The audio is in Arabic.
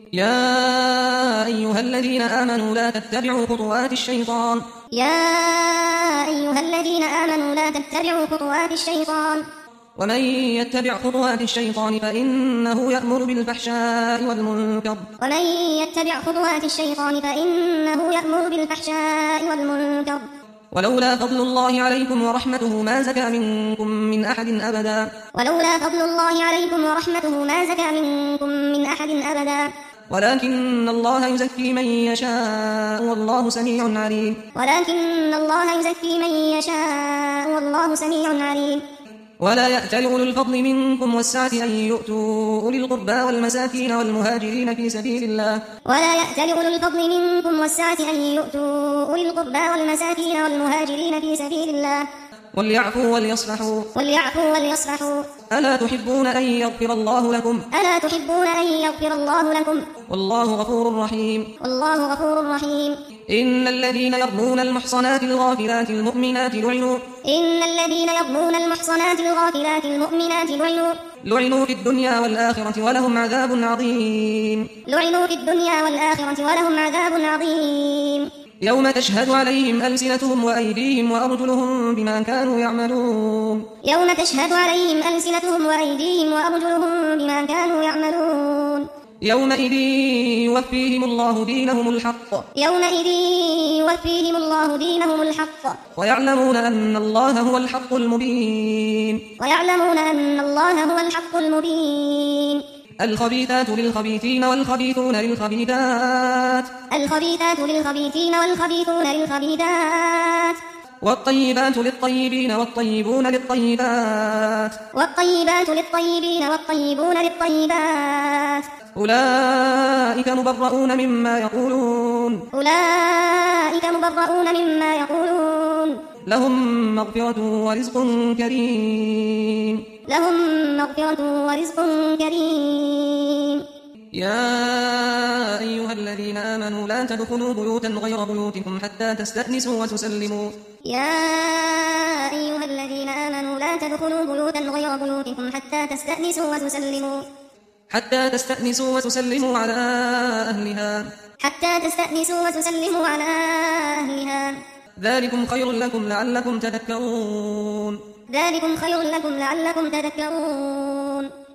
يا أيها الذين آمنوا لا تتبعوا خطوات الشيطان ومن يتبع خطوات الشيطان فإنه يأمر بالفحشاء والمنكر ولولا فضل الله عليكم ورحمته ما زكى منكم من أحد أبدا ولكن الله يزكي من يشاء والله سميع عليم ولا يأتل أولو الفضل منكم والسعة أن يؤتوا أولي القربى والمساكين والمهاجرين في سبيل الله وليعفوا وليصفحوا ألا تحبون أن يغفر الله لكم والله غفور رحيم إن الذين يرمون المحصنات الغافلات المؤمنات لعنوا في الدنيا والآخرة ولهم عذاب عظيم يوم تشهد عليهم ألسنتهم وأيديهم وأرجلهم بما كانوا يعملون يومئذ يوفيهم الله دينهم الحق ويعلمون أن الله هو الحق المبين الخبيثات للخبيثين والخبيثون للخبيثات والطيبات للطيبين والطيبون للطيبات أولئك مبرؤون مما يقولون لهم مغفرة ورزق كريم يا أيها الذين آمنوا لا تدخلوا بيوتا غير بيوتكم حتى تستأنسوا وتسلموا على أهلها ذلكم خير لكم لعلكم تذكرون